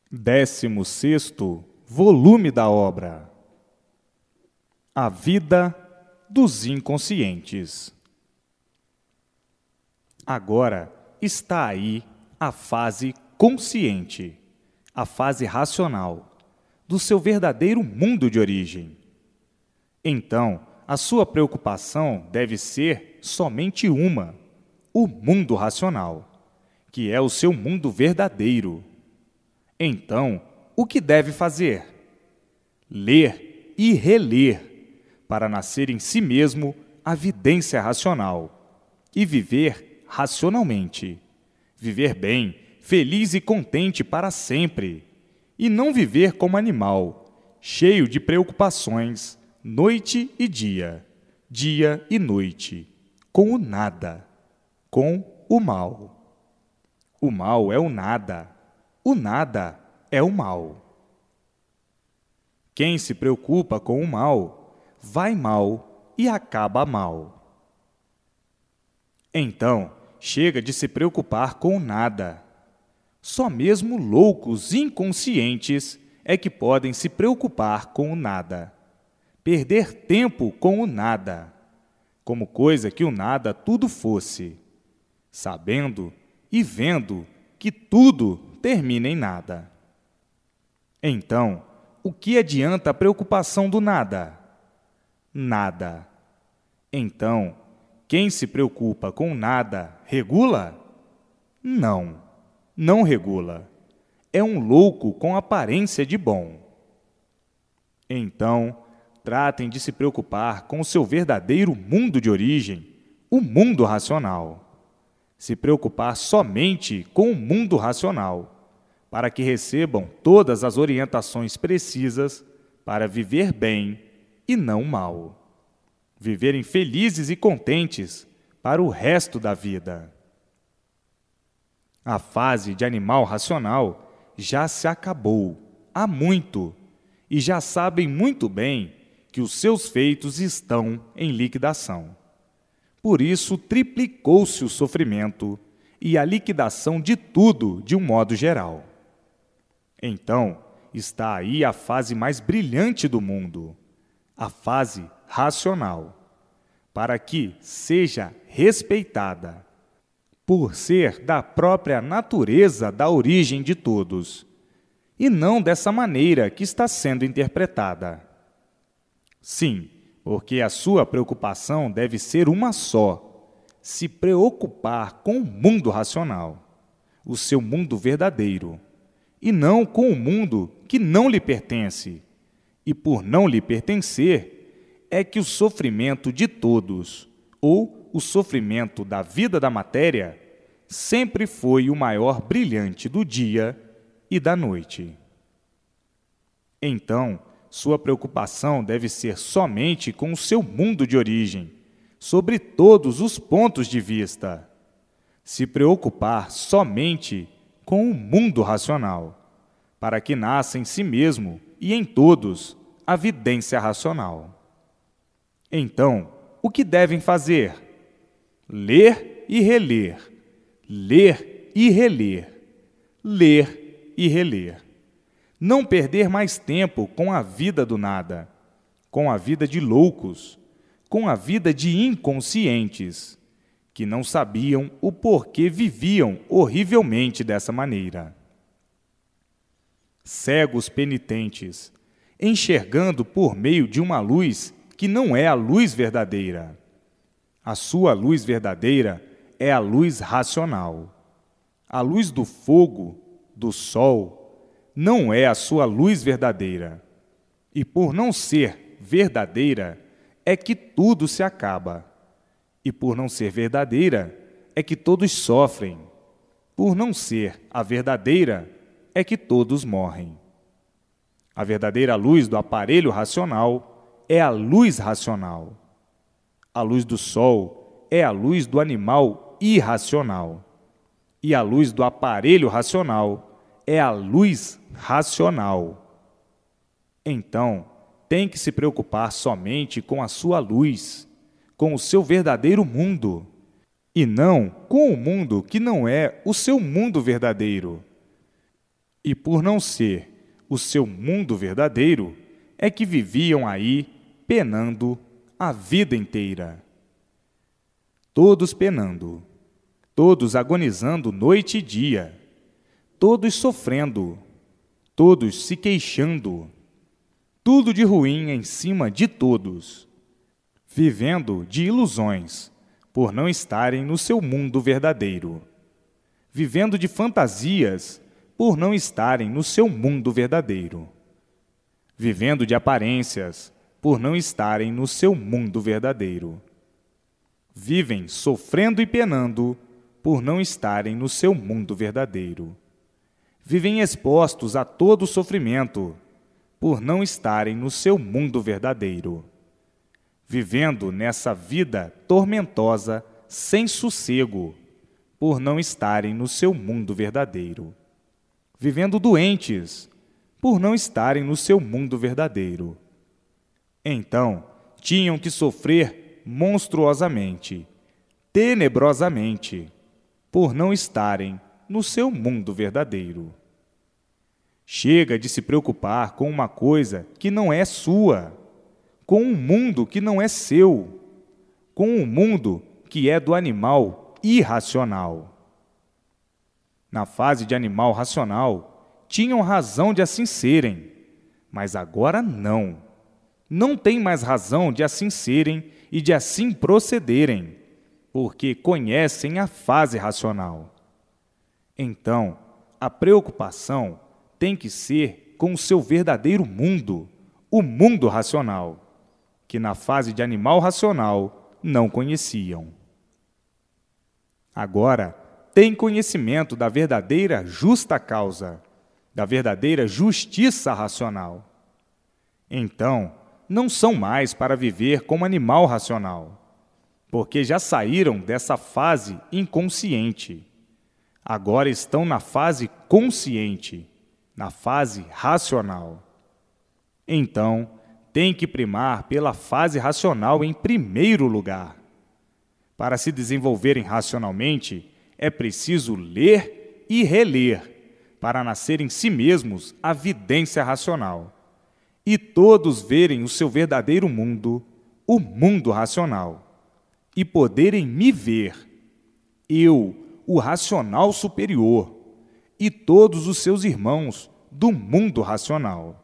16º volume da obra A Vida dos Inconscientes. Agora está aí a fase consciente, a fase racional, do seu verdadeiro mundo de origem. Então, a sua preocupação deve ser somente uma, o mundo racional, que é o seu mundo verdadeiro. Então, o que deve fazer? Ler e reler, para nascer em si mesmo a vidência racional e viver racionalmente. Viver bem, feliz e contente para sempre, e não viver como animal, cheio de preocupações, noite e dia e noite, com o nada, com o mal. O mal é o nada é o mal. Quem se preocupa com o mal, vai mal e acaba mal. Então, chega de se preocupar com o nada. Só mesmo loucos inconscientes é que podem se preocupar com o nada. Perder tempo com o nada, como coisa que o nada tudo fosse, sabendo e vendo que tudo termina em nada. Então, o que adianta a preocupação do nada? Nada. Então, quem se preocupa com nada, regula? Não, não regula. É um louco com aparência de bom. Então, tratem de se preocupar com o seu verdadeiro mundo de origem, o mundo racional. Se preocupar somente com o mundo racional, para que recebam todas as orientações precisas para viver bem e não mal. Viverem felizes e contentes para o resto da vida. A fase de animal racional já se acabou há muito, e já sabem muito bem que os seus feitos estão em liquidação. Por isso, triplicou-se o sofrimento e a liquidação de tudo de um modo geral. Então, está aí a fase mais brilhante do mundo, a fase racional, para que seja respeitada, por ser da própria natureza da origem de todos, e não dessa maneira que está sendo interpretada. Sim, porque a sua preocupação deve ser uma só, se preocupar com o mundo racional, o seu mundo verdadeiro, e não com o mundo que não lhe pertence. E por não lhe pertencer, é que o sofrimento de todos, ou o sofrimento da vida da matéria, sempre foi o maior brilhante do dia e da noite. Então, sua preocupação deve ser somente com o seu mundo de origem, sobre todos os pontos de vista. Se preocupar somente com o mundo racional, para que nasça em si mesmo e em todos a vidência racional. Então, o que devem fazer? Ler e reler, ler e reler, ler e reler. Não perder mais tempo com a vida do nada, com a vida de loucos, com a vida de inconscientes, que não sabiam o porquê viviam horrivelmente dessa maneira. Cegos penitentes, enxergando por meio de uma luz que não é a luz verdadeira. A sua luz verdadeira é a luz racional. A luz do fogo, do sol, não é a sua luz verdadeira. E por não ser verdadeira, é que tudo se acaba. E por não ser verdadeira, é que todos sofrem. Por não ser a verdadeira, é que todos morrem. A verdadeira luz do aparelho racional é a luz racional. A luz do sol é a luz do animal irracional. E a luz do aparelho racional é a luz racional. Então, tem que se preocupar somente com a sua luz, com o seu verdadeiro mundo, e não com o mundo que não é o seu mundo verdadeiro. E por não ser o seu mundo verdadeiro, é que viviam aí penando a vida inteira. Todos penando, todos agonizando noite e dia, todos sofrendo, todos se queixando, tudo de ruim em cima de todos, vivendo de ilusões, por não estarem no seu mundo verdadeiro, vivendo de fantasias, por não estarem no seu mundo verdadeiro, vivendo de aparências, por não estarem no seu mundo verdadeiro. Vivem sofrendo e penando, por não estarem no seu mundo verdadeiro. Vivem expostos a todo sofrimento, por não estarem no seu mundo verdadeiro. Vivendo nessa vida tormentosa, sem sossego, por não estarem no seu mundo verdadeiro. Vivendo doentes, por não estarem no seu mundo verdadeiro. Então, tinham que sofrer monstruosamente, tenebrosamente, por não estarem no seu mundo verdadeiro. Chega de se preocupar com uma coisa que não é sua, com um mundo que não é seu, com um mundo que é do animal irracional. Na fase de animal racional, tinham razão de assim serem, mas agora não. Não tem mais razão de assim serem e de assim procederem, porque conhecem a fase racional. Então, a preocupação tem que ser com o seu verdadeiro mundo, o mundo racional, que na fase de animal racional não conheciam. Agora, tem conhecimento da verdadeira justa causa, da verdadeira justiça racional. Então, não são mais para viver como animal racional, porque já saíram dessa fase inconsciente. Agora estão na fase consciente, na fase racional. Então, tem que primar pela fase racional em primeiro lugar. Para se desenvolverem racionalmente, é preciso ler e reler, para nascer em si mesmos a vidência racional, e todos verem o seu verdadeiro mundo, o mundo racional, e poderem me ver, eu, o racional superior, e todos os seus irmãos do mundo racional.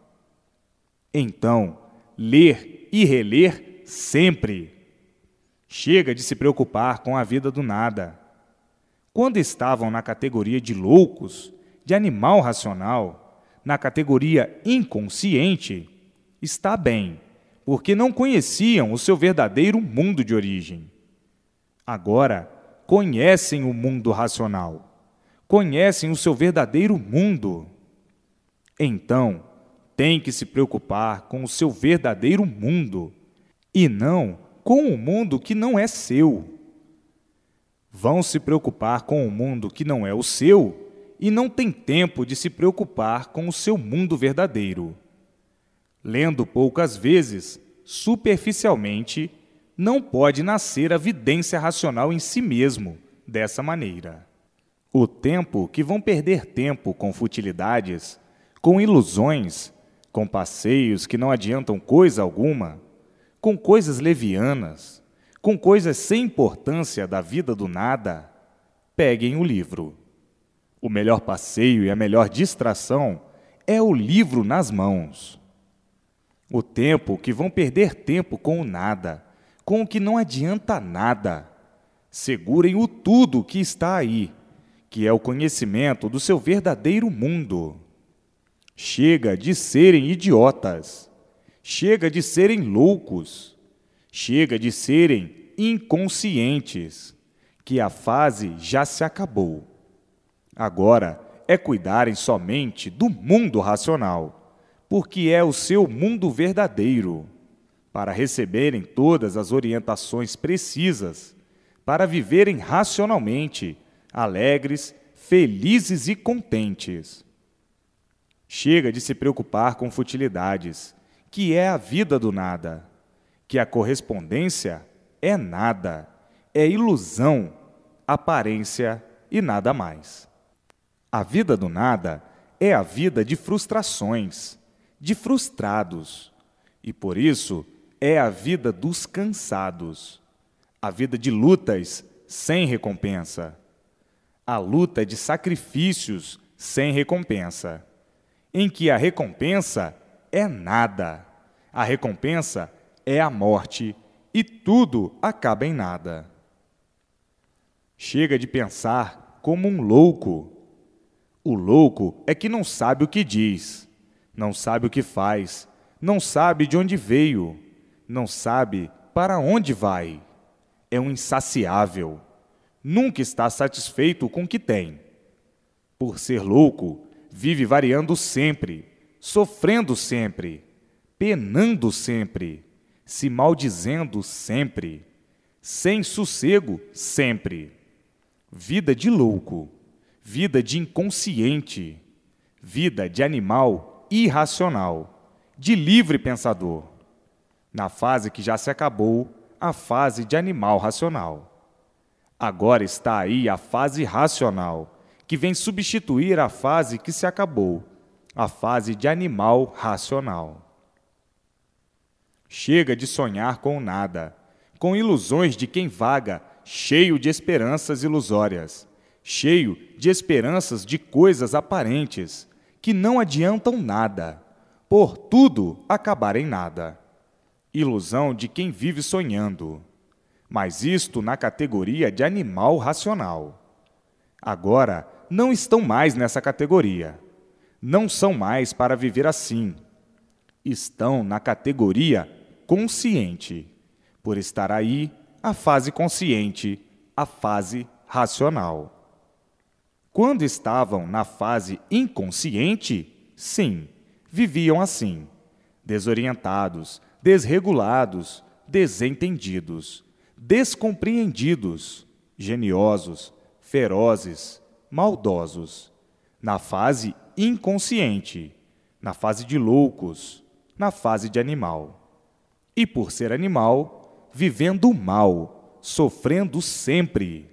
Então, ler e reler sempre. Chega de se preocupar com a vida do nada. Quando estavam na categoria de loucos, de animal racional, na categoria inconsciente, está bem, porque não conheciam o seu verdadeiro mundo de origem. Agora, conhecem o mundo racional, conhecem o seu verdadeiro mundo. Então, tem que se preocupar com o seu verdadeiro mundo, e não com o mundo que não é seu. Vão se preocupar com o mundo que não é o seu e não tem tempo de se preocupar com o seu mundo verdadeiro. Lendo poucas vezes, superficialmente, não pode nascer a vidência racional em si mesmo, dessa maneira. O tempo que vão perder tempo com futilidades, com ilusões, com passeios que não adiantam coisa alguma, com coisas levianas, com coisas sem importância da vida do nada, peguem o livro. O melhor passeio e a melhor distração é o livro nas mãos. O tempo que vão perder tempo com o nada, com o que não adianta nada, segurem o tudo que está aí, que é o conhecimento do seu verdadeiro mundo. Chega de serem idiotas, chega de serem loucos, chega de serem inconscientes, que a fase já se acabou. Agora é cuidarem somente do mundo racional, porque é o seu mundo verdadeiro, para receberem todas as orientações precisas, para viverem racionalmente, alegres, felizes e contentes. Chega de se preocupar com futilidades, que é a vida do nada, que a correspondência é nada, é ilusão, aparência e nada mais. A vida do nada é a vida de frustrações, de frustrados, e por isso é a vida dos cansados, a vida de lutas sem recompensa, a luta de sacrifícios sem recompensa, em que a recompensa é nada, a recompensa é a morte e tudo acaba em nada. Chega de pensar como um louco. O louco é que não sabe o que diz, não sabe o que faz, não sabe de onde veio, não sabe para onde vai. É um insaciável, nunca está satisfeito com o que tem. Por ser louco, vive variando sempre, sofrendo sempre, penando sempre, se maldizendo sempre, sem sossego sempre. Vida de louco, vida de inconsciente, vida de animal irracional, de livre pensador. Na fase que já se acabou, a fase de animal racional. Agora está aí a fase racional, que vem substituir a fase que se acabou, a fase de animal racional. Chega de sonhar com nada, com ilusões de quem vaga, cheio de esperanças ilusórias, cheio de esperanças de coisas aparentes, que não adiantam nada, por tudo acabar em nada. Ilusão de quem vive sonhando, mas isto na categoria de animal racional. Agora, não estão mais nessa categoria. Não são mais para viver assim. Estão na categoria consciente, por estar aí a fase consciente, a fase racional. Quando estavam na fase inconsciente, sim, viviam assim, desorientados, desregulados, desentendidos, descompreendidos, geniosos, ferozes, maldosos, na fase inconsciente, na fase de loucos, na fase de animal. E por ser animal, vivendo o mal, sofrendo sempre.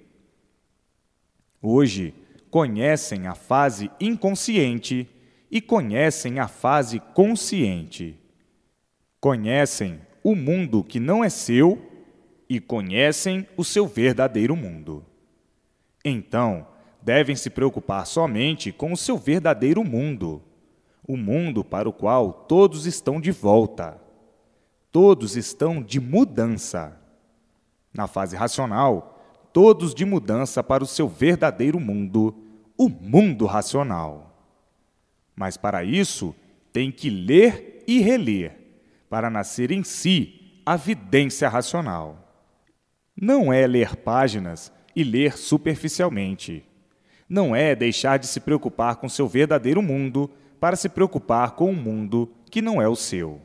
Hoje, conhecem a fase inconsciente e conhecem a fase consciente. Conhecem o mundo que não é seu e conhecem o seu verdadeiro mundo. Então, devem se preocupar somente com o seu verdadeiro mundo, o mundo para o qual todos estão de volta. Todos estão de mudança. Na fase racional, todos de mudança para o seu verdadeiro mundo, o mundo racional. Mas para isso, tem que ler e reler, para nascer em si a vidência racional. Não é ler páginas e ler superficialmente. Não é deixar de se preocupar com seu verdadeiro mundo para se preocupar com um mundo que não é o seu.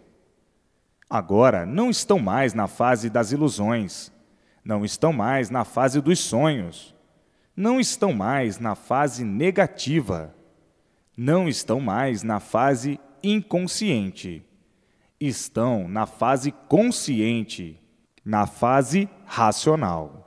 Agora não estão mais na fase das ilusões, não estão mais na fase dos sonhos, não estão mais na fase negativa, não estão mais na fase inconsciente, estão na fase consciente, na fase racional.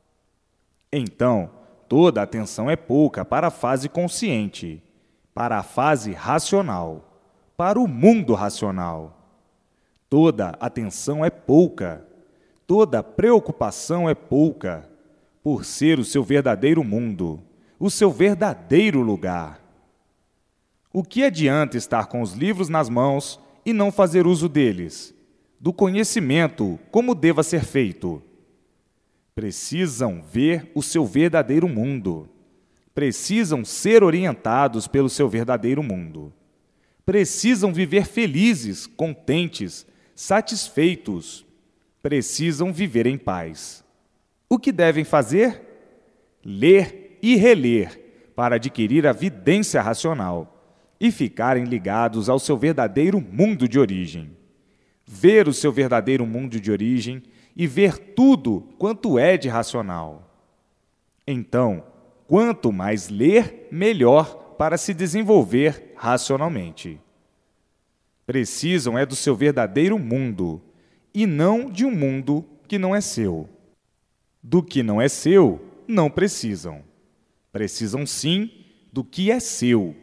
Então, toda a atenção é pouca para a fase consciente, para a fase racional, para o mundo racional. Toda atenção é pouca, toda preocupação é pouca, por ser o seu verdadeiro mundo, o seu verdadeiro lugar. O que adianta estar com os livros nas mãos e não fazer uso deles, do conhecimento como deva ser feito? Precisam ver o seu verdadeiro mundo. Precisam ser orientados pelo seu verdadeiro mundo. Precisam viver felizes, contentes, satisfeitos. Precisam viver em paz. O que devem fazer? Ler e reler para adquirir a vidência racional e ficarem ligados ao seu verdadeiro mundo de origem. Ver o seu verdadeiro mundo de origem e ver tudo quanto é de racional. Então, quanto mais ler, melhor para se desenvolver racionalmente. Precisam é do seu verdadeiro mundo, e não de um mundo que não é seu. Do que não é seu, não precisam. Precisam sim do que é seu,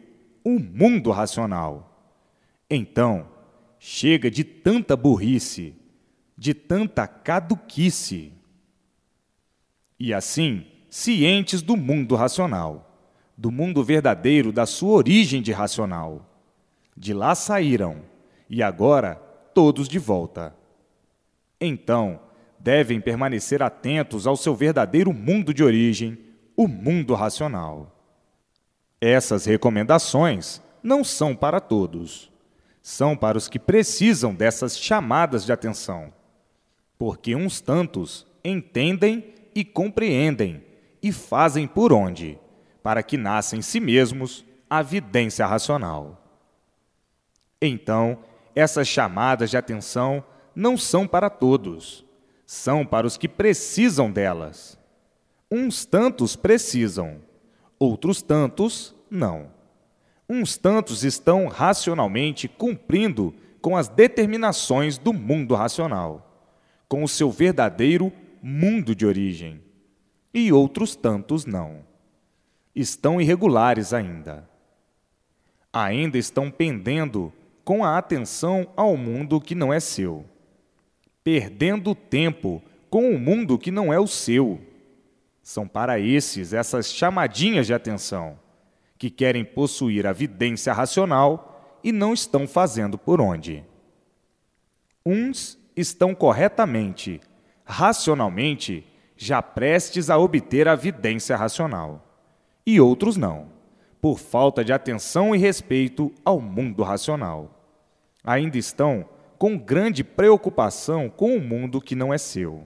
o mundo racional. Então, chega de tanta burrice, de tanta caduquice. E assim, cientes do mundo racional, do mundo verdadeiro, da sua origem de racional, de lá saíram, e agora todos de volta. Então, devem permanecer atentos ao seu verdadeiro mundo de origem, o mundo racional. Essas recomendações não são para todos. São para os que precisam dessas chamadas de atenção, porque uns tantos entendem e compreendem e fazem por onde, para que nasça em si mesmos a vidência racional. Então, essas chamadas de atenção não são para todos, são para os que precisam delas. Uns tantos precisam, outros tantos não. Uns tantos estão racionalmente cumprindo com as determinações do mundo racional, com o seu verdadeiro mundo de origem, e outros tantos não. Estão irregulares ainda. Ainda estão pendendo com a atenção ao mundo que não é seu, perdendo tempo com o mundo que não é o seu. São para esses essas chamadinhas de atenção, que querem possuir a vidência racional e não estão fazendo por onde. Uns estão corretamente, racionalmente, já prestes a obter a vidência racional, e outros não, por falta de atenção e respeito ao mundo racional. Ainda estão com grande preocupação com o mundo que não é seu.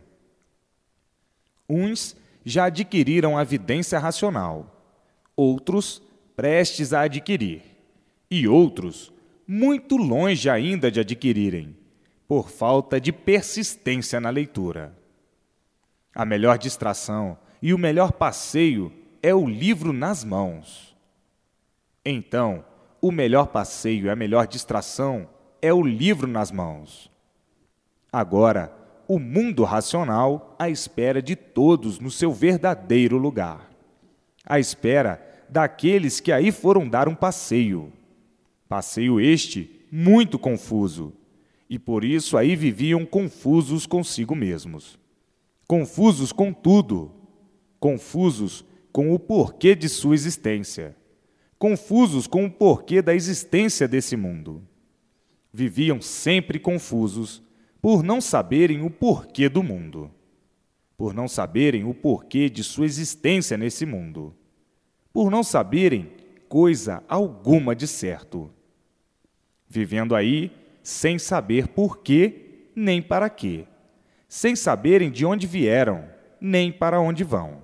Uns já adquiriram a vidência racional, outros prestes a adquirir, e outros muito longe ainda de adquirirem, por falta de persistência na leitura. A melhor distração e o melhor passeio é o livro nas mãos. Então, o melhor passeio e a melhor distração é o livro nas mãos. Agora, o mundo racional à espera de todos no seu verdadeiro lugar, à espera daqueles que aí foram dar um passeio. Passeio este muito confuso, e por isso aí viviam confusos consigo mesmos. Confusos com tudo, confusos com o porquê de sua existência, confusos com o porquê da existência desse mundo. Viviam sempre confusos por não saberem o porquê do mundo, por não saberem o porquê de sua existência nesse mundo, por não saberem coisa alguma de certo, vivendo aí sem saber porquê nem para quê, sem saberem de onde vieram nem para onde vão.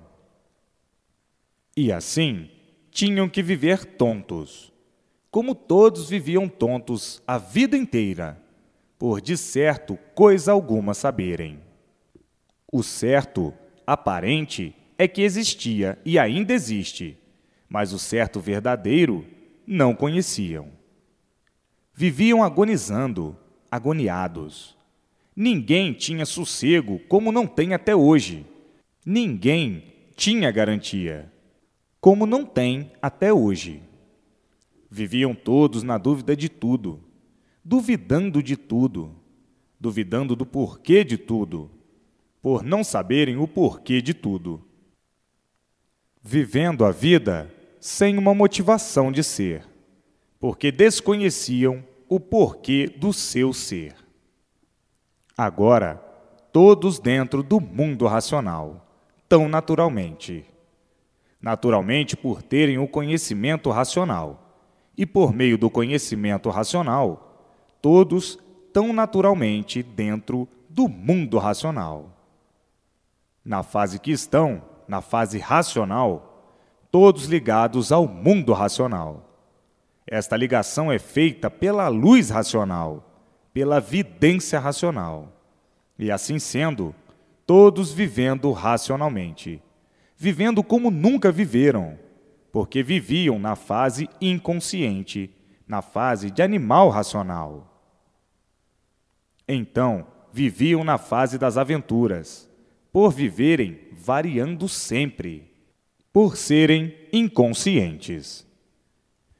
E assim tinham que viver tontos, como todos viviam tontos a vida inteira, por de certo coisa alguma saberem. O certo, aparente, é que existia e ainda existe, mas o certo verdadeiro não conheciam. Viviam agonizando, agoniados. Ninguém tinha sossego como não tem até hoje. Ninguém tinha garantia, como não tem até hoje. Viviam todos na dúvida de tudo, duvidando de tudo, duvidando do porquê de tudo, por não saberem o porquê de tudo. Vivendo a vida sem uma motivação de ser, porque desconheciam o porquê do seu ser. Agora, todos dentro do mundo racional, tão naturalmente. Naturalmente por terem o conhecimento racional, e por meio do conhecimento racional, todos tão naturalmente dentro do mundo racional. Na fase que estão, na fase racional, todos ligados ao mundo racional. Esta ligação é feita pela luz racional, pela vidência racional. E assim sendo, todos vivendo racionalmente, vivendo como nunca viveram, porque viviam na fase inconsciente, na fase de animal racional. Então, viviam na fase das aventuras, por viverem variando sempre, por serem inconscientes.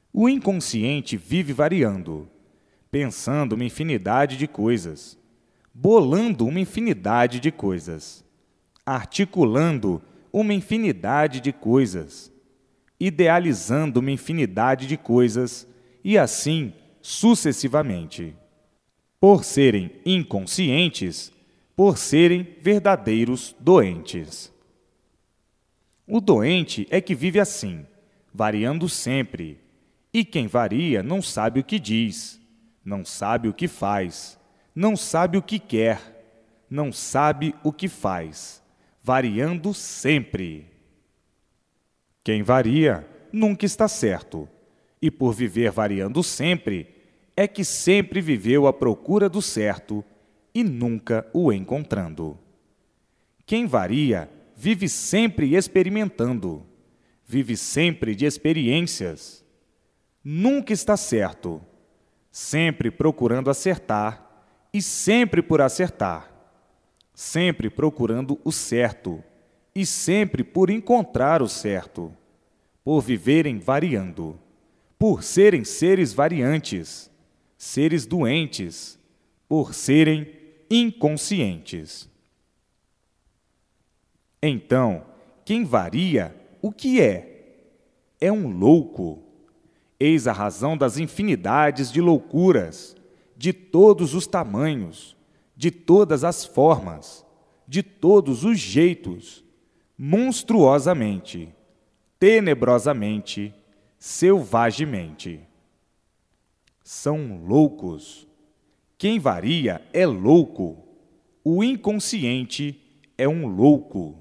O inconsciente vive variando, pensando uma infinidade de coisas, bolando uma infinidade de coisas, articulando uma infinidade de coisas, idealizando uma infinidade de coisas e assim sucessivamente. Por serem inconscientes, por serem verdadeiros doentes. O doente é que vive assim, variando sempre, e quem varia não sabe o que diz, não sabe o que faz, não sabe o que quer, não sabe o que faz, variando sempre. Quem varia nunca está certo, e por viver variando sempre, é que sempre viveu à procura do certo e nunca o encontrando. Quem varia vive sempre experimentando, vive sempre de experiências. Nunca está certo, sempre procurando acertar e sempre por acertar, sempre procurando o certo e sempre por encontrar o certo, por viverem variando, por serem seres variantes, seres doentes, por serem inconscientes. Então, quem varia, o que é? É um louco. Eis a razão das infinidades de loucuras, de todos os tamanhos, de todas as formas, de todos os jeitos, monstruosamente, tenebrosamente, selvagemente. São loucos. Quem varia é louco. O inconsciente é um louco.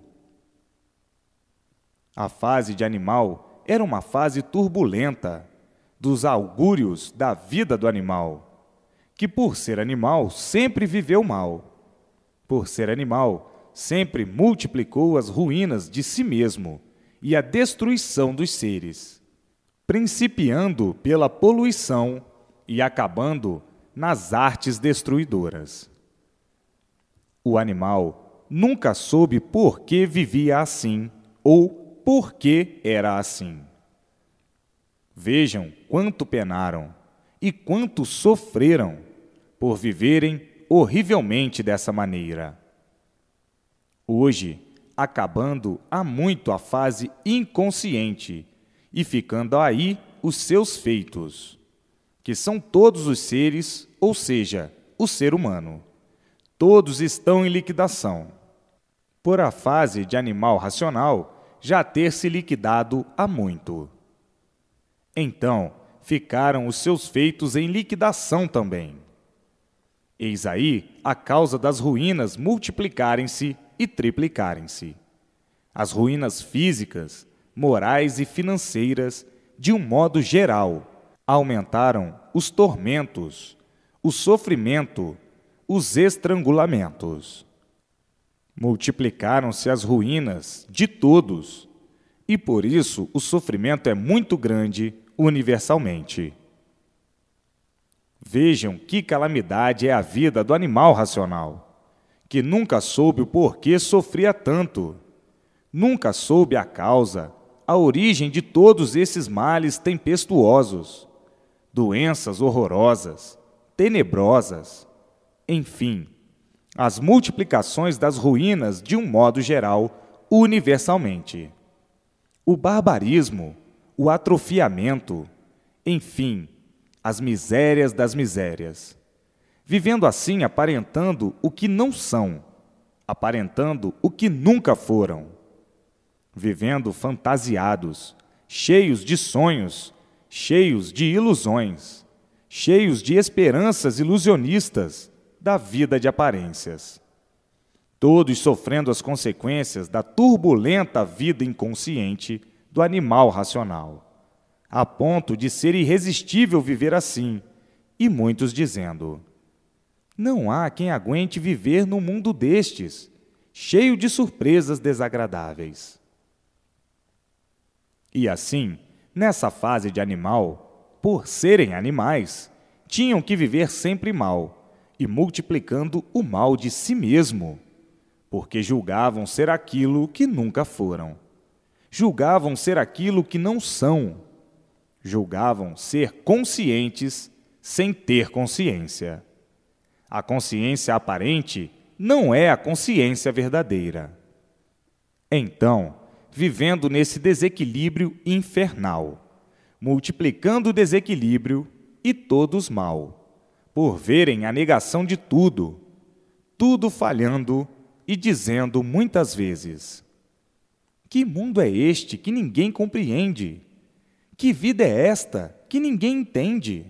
A fase de animal era uma fase turbulenta, dos augúrios da vida do animal, que por ser animal sempre viveu mal. Por ser animal, sempre multiplicou as ruínas de si mesmo e a destruição dos seres, principiando pela poluição e acabando nas artes destruidoras. O animal nunca soube por que vivia assim ou por que era assim. Vejam quanto penaram e quanto sofreram por viverem horrivelmente dessa maneira. Hoje, acabando há muito a fase inconsciente e ficando aí os seus feitos, que são todos os seres, ou seja, o ser humano. Todos estão em liquidação, por a fase de animal racional já ter se liquidado há muito. Então, ficaram os seus feitos em liquidação também. Eis aí a causa das ruínas multiplicarem-se e triplicarem-se. As ruínas físicas, morais e financeiras, de um modo geral, aumentaram os tormentos, o sofrimento, os estrangulamentos. Multiplicaram-se as ruínas de todos, e por isso o sofrimento é muito grande universalmente. Vejam que calamidade é a vida do animal racional, que nunca soube o porquê sofria tanto, nunca soube a causa, a origem de todos esses males tempestuosos, doenças horrorosas, tenebrosas, enfim, as multiplicações das ruínas de um modo geral, universalmente. O barbarismo, o atrofiamento, enfim, as misérias das misérias. Vivendo assim, aparentando o que não são, aparentando o que nunca foram. Vivendo fantasiados, cheios de sonhos, cheios de ilusões, cheios de esperanças ilusionistas da vida de aparências. Todos sofrendo as consequências da turbulenta vida inconsciente do animal racional, a ponto de ser irresistível viver assim, e muitos dizendo: não há quem aguente viver num mundo destes, cheio de surpresas desagradáveis. E assim, nessa fase de animal, por serem animais, tinham que viver sempre mal, e multiplicando o mal de si mesmo, porque julgavam ser aquilo que nunca foram. Julgavam ser aquilo que não são. julgavam ser conscientes sem ter consciência. A consciência aparente não é a consciência verdadeira. Então, vivendo nesse desequilíbrio infernal, multiplicando o desequilíbrio e todos mal, por verem a negação de tudo, tudo falhando e dizendo muitas vezes: que mundo é este que ninguém compreende? Que vida é esta que ninguém entende?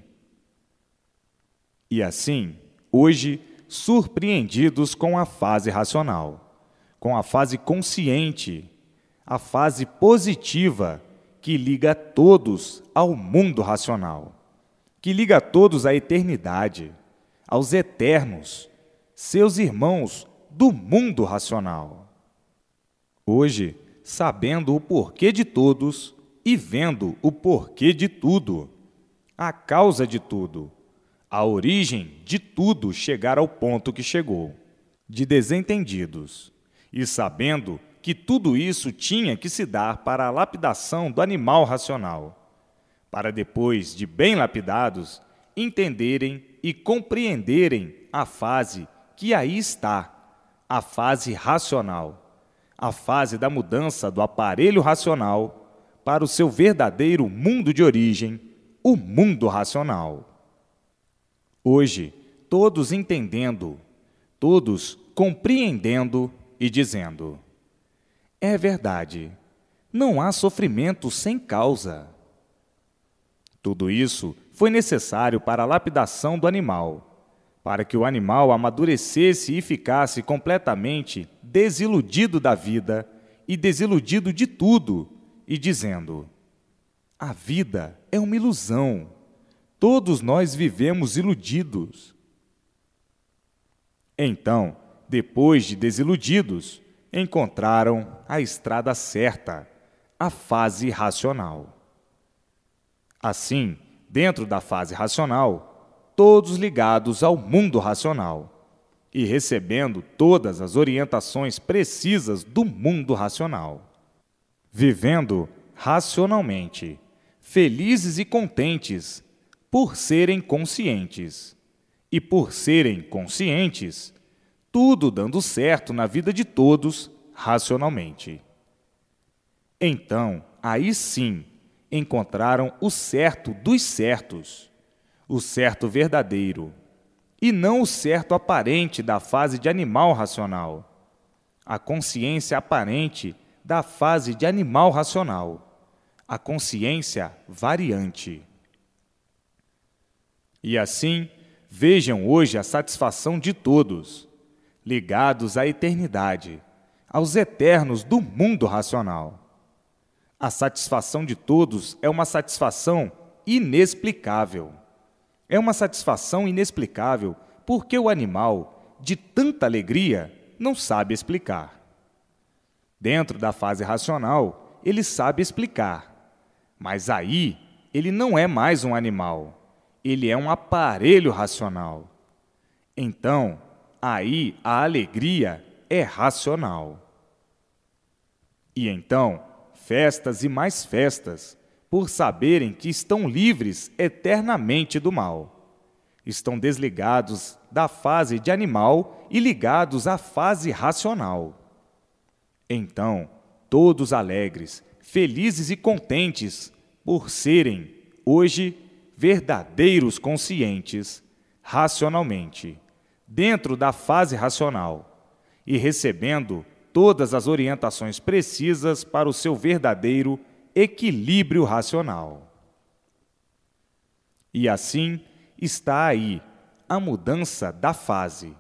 E assim, hoje, surpreendidos com a fase racional, com a fase consciente, a fase positiva que liga todos ao mundo racional, que liga todos à eternidade, aos eternos, seus irmãos do mundo racional. Hoje, sabendo o porquê de todos e vendo o porquê de tudo, a causa de tudo, a origem de tudo chegar ao ponto que chegou, de desentendidos, e sabendo que tudo isso tinha que se dar para a lapidação do animal racional, para depois de bem lapidados, entenderem e compreenderem a fase que aí está, a fase racional, a fase da mudança do aparelho racional para o seu verdadeiro mundo de origem, o mundo racional. Hoje, todos entendendo, todos compreendendo e dizendo: é verdade, não há sofrimento sem causa. Tudo isso foi necessário para a lapidação do animal, para que o animal amadurecesse e ficasse completamente desiludido da vida e desiludido de tudo, e dizendo: a vida é uma ilusão, todos nós vivemos iludidos. Então, depois de desiludidos, encontraram a estrada certa, a fase racional. Assim, dentro da fase racional, todos ligados ao mundo racional e recebendo todas as orientações precisas do mundo racional, vivendo racionalmente, felizes e contentes por serem conscientes, e por serem conscientes, tudo dando certo na vida de todos racionalmente. Então, aí sim, encontraram o certo dos certos, o certo verdadeiro, e não o certo aparente da fase de animal racional, a consciência aparente da fase de animal racional, a consciência variante. E assim, vejam hoje a satisfação de todos, ligados à eternidade, aos eternos do mundo racional. A satisfação de todos é uma satisfação inexplicável. É uma satisfação inexplicável porque o animal, de tanta alegria, não sabe explicar. Dentro da fase racional, ele sabe explicar, mas aí ele não é mais um animal, ele é um aparelho racional. Então, aí a alegria é racional. E então, festas e mais festas, por saberem que estão livres eternamente do mal. Estão desligados da fase de animal e ligados à fase racional. Então, todos alegres, felizes e contentes por serem, hoje, verdadeiros conscientes, racionalmente, dentro da fase racional, e recebendo todas as orientações precisas para o seu verdadeiro equilíbrio racional. E assim está aí a mudança da fase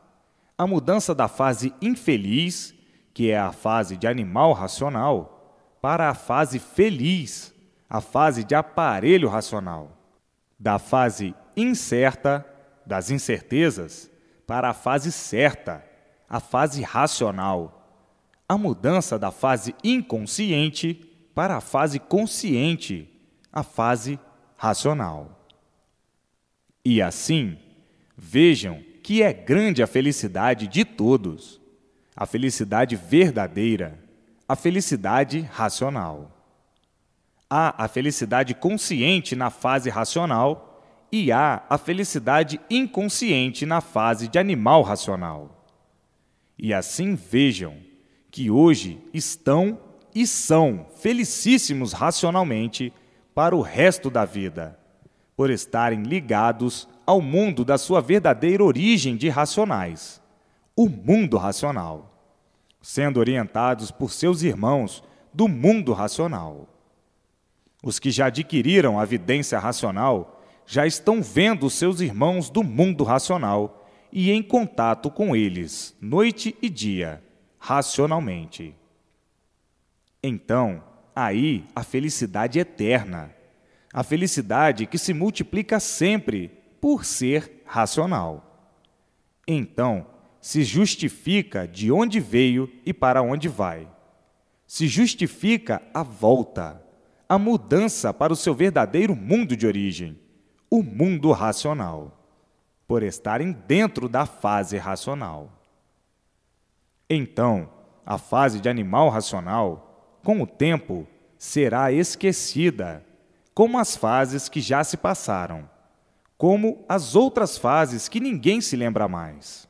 infeliz, que é a fase de animal racional, para a fase feliz, a fase de aparelho racional, da fase incerta, das incertezas, para a fase certa, a fase racional, a mudança da fase inconsciente para a fase consciente, a fase racional. E assim, vejam que é grande a felicidade de todos, a felicidade verdadeira, a felicidade racional. Há a felicidade consciente na fase racional e há a felicidade inconsciente na fase de animal racional. E assim vejam que hoje estão e são felicíssimos racionalmente para o resto da vida, por estarem ligados ao mundo da sua verdadeira origem de racionais, o mundo racional, sendo orientados por seus irmãos do mundo racional. Os que já adquiriram a vidência racional já estão vendo os seus irmãos do mundo racional e em contato com eles, noite e dia, racionalmente. Então, aí a felicidade eterna, a felicidade que se multiplica sempre por ser racional. Então, se justifica de onde veio e para onde vai. Se justifica a volta, a mudança para o seu verdadeiro mundo de origem, o mundo racional, por estarem dentro da fase racional. Então, a fase de animal racional, com o tempo, será esquecida, como as fases que já se passaram, como as outras fases que ninguém se lembra mais.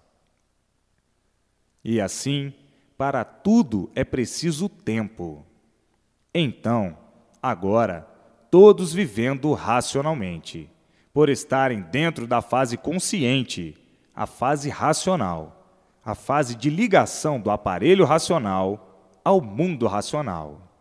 E assim, para tudo é preciso tempo. Então, agora, todos vivendo racionalmente, por estarem dentro da fase consciente, a fase racional, a fase de ligação do aparelho racional ao mundo racional.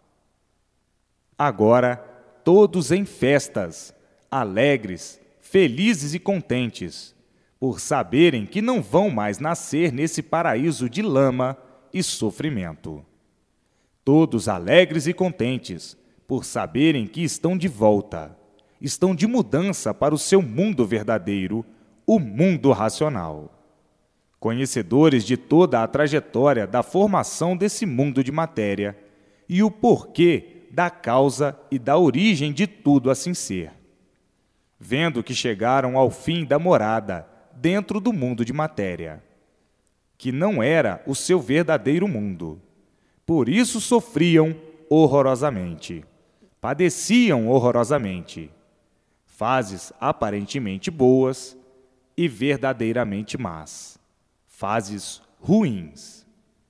Agora, todos em festas, alegres, felizes e contentes, por saberem que não vão mais nascer nesse paraíso de lama e sofrimento. Todos alegres e contentes, por saberem que estão de volta, estão de mudança para o seu mundo verdadeiro, o mundo racional. Conhecedores de toda a trajetória da formação desse mundo de matéria e o porquê da causa e da origem de tudo assim ser. Vendo que chegaram ao fim da morada dentro do mundo de matéria, que não era o seu verdadeiro mundo. Por isso sofriam horrorosamente, padeciam horrorosamente, fases aparentemente boas e verdadeiramente más, fases ruins.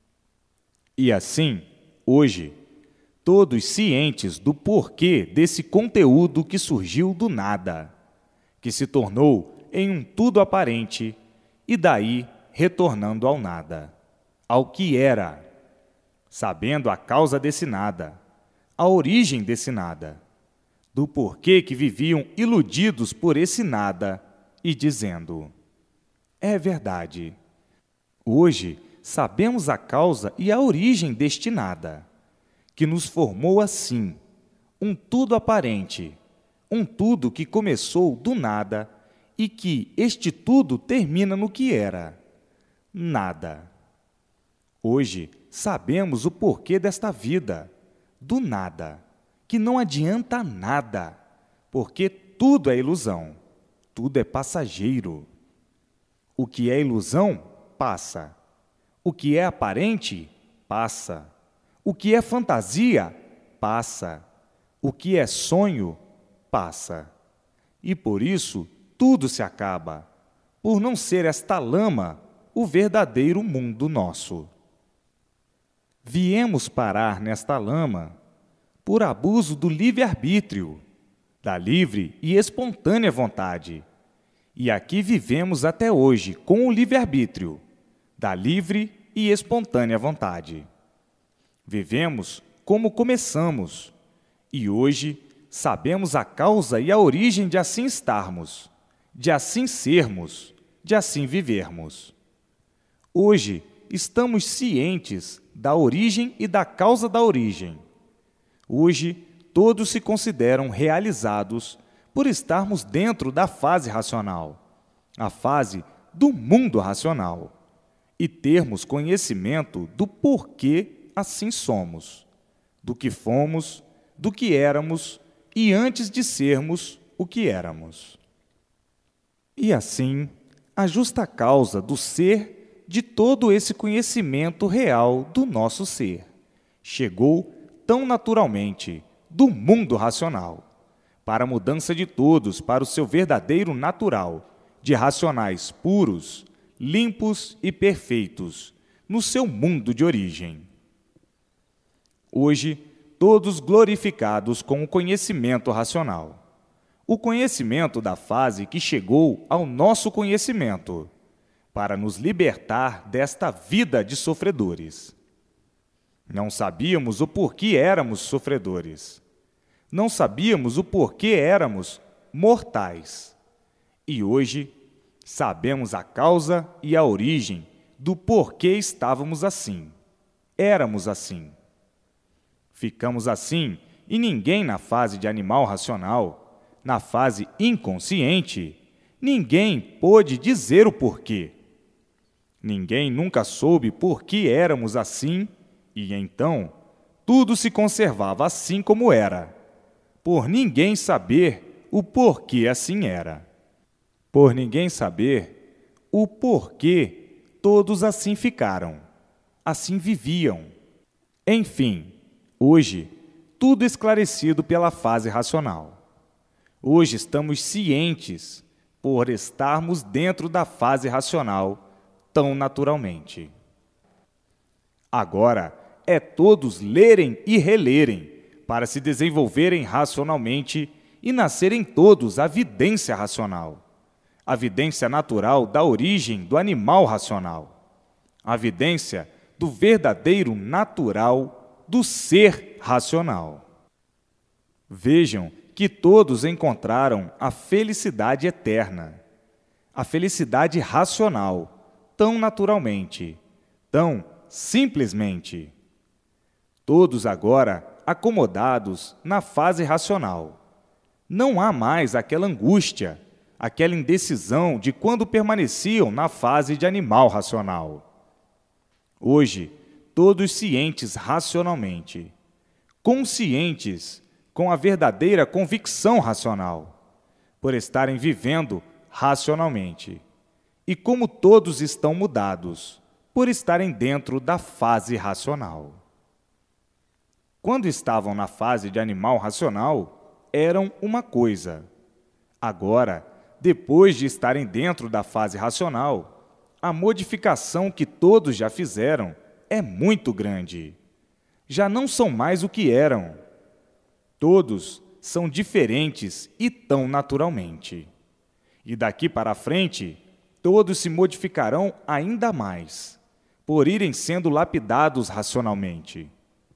E assim, hoje, todos cientes do porquê desse conteúdo que surgiu do nada, que se tornou em um tudo aparente e daí retornando ao nada, ao que era, sabendo a causa desse nada, a origem desse nada, do porquê que viviam iludidos por esse nada e dizendo: é verdade, hoje sabemos a causa e a origem deste nada, que nos formou assim, um tudo aparente, um tudo que começou do nada e que este tudo termina no que era, nada. Hoje sabemos o porquê desta vida, do nada, que não adianta nada, porque tudo é ilusão, tudo é passageiro. O que é ilusão, passa. O que é aparente, passa. O que é fantasia, passa. O que é sonho, passa. E por isso, tudo se acaba, por não ser esta lama o verdadeiro mundo nosso. Viemos parar nesta lama por abuso do livre-arbítrio, da livre e espontânea vontade. E aqui vivemos até hoje com o livre-arbítrio, da livre e espontânea vontade. Vivemos como começamos, e hoje sabemos a causa e a origem de assim estarmos, de assim sermos, de assim vivermos. Hoje estamos cientes da origem e da causa da origem. Hoje todos se consideram realizados por estarmos dentro da fase racional, a fase do mundo racional, e termos conhecimento do porquê assim somos, do que fomos, do que éramos e antes de sermos o que éramos. E assim, a justa causa do ser de todo esse conhecimento real do nosso ser chegou tão naturalmente, do mundo racional, para a mudança de todos para o seu verdadeiro natural, de racionais puros, limpos e perfeitos, no seu mundo de origem. Hoje, todos glorificados com o conhecimento racional. O conhecimento da fase que chegou ao nosso conhecimento, para nos libertar desta vida de sofredores. Não sabíamos o porquê éramos sofredores. Não sabíamos o porquê éramos mortais. E hoje sabemos a causa e a origem do porquê estávamos assim. Éramos assim. Ficamos assim e ninguém na fase de animal racional, na fase inconsciente, ninguém pôde dizer o porquê. Ninguém nunca soube por que éramos assim e então tudo se conservava assim como era, por ninguém saber o porquê assim era. Por ninguém saber o porquê todos assim ficaram, assim viviam. Enfim, hoje, tudo esclarecido pela fase racional. Hoje estamos cientes por estarmos dentro da fase racional tão naturalmente. Agora é todos lerem e relerem para se desenvolverem racionalmente e nascerem todos a vidência racional, a vidência natural da origem do animal racional, a vidência do verdadeiro natural do ser racional. Vejam que todos encontraram a felicidade eterna, a felicidade racional, tão naturalmente, tão simplesmente. Todos agora acomodados na fase racional. Não há mais aquela angústia, aquela indecisão de quando permaneciam na fase de animal racional. Hoje, todos cientes racionalmente, conscientes com a verdadeira convicção racional, por estarem vivendo racionalmente. E como todos estão mudados, por estarem dentro da fase racional. Quando estavam na fase de animal racional, eram uma coisa. Agora, depois de estarem dentro da fase racional, a modificação que todos já fizeram é muito grande. Já não são mais o que eram. Todos são diferentes e tão naturalmente. E daqui para frente, todos se modificarão ainda mais, por irem sendo lapidados racionalmente.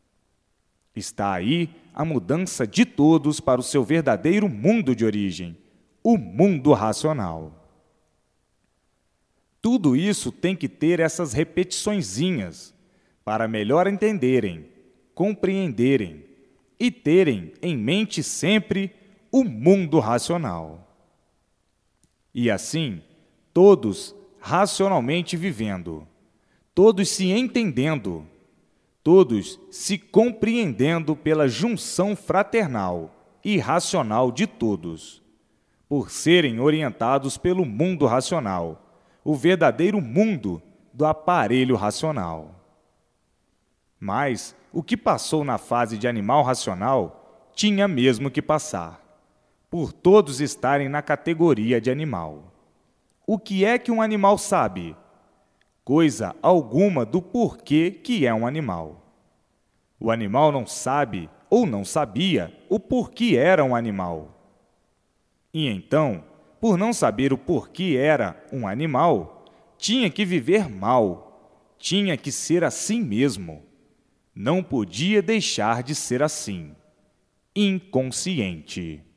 Está aí a mudança de todos para o seu verdadeiro mundo de origem, o mundo racional. Tudo isso tem que ter essas repetiçõezinhas para melhor entenderem, compreenderem e terem em mente sempre o mundo racional. E assim, todos racionalmente vivendo, todos se entendendo, todos se compreendendo pela junção fraternal e racional de todos, por serem orientados pelo mundo racional, o verdadeiro mundo do aparelho racional. Mas o que passou na fase de animal racional tinha mesmo que passar, por todos estarem na categoria de animal. O que é que um animal sabe? Coisa alguma do porquê que é um animal. O animal não sabe ou não sabia o porquê era um animal. E então, por não saber o porquê era um animal, tinha que viver mal, tinha que ser assim mesmo. Não podia deixar de ser assim, inconsciente.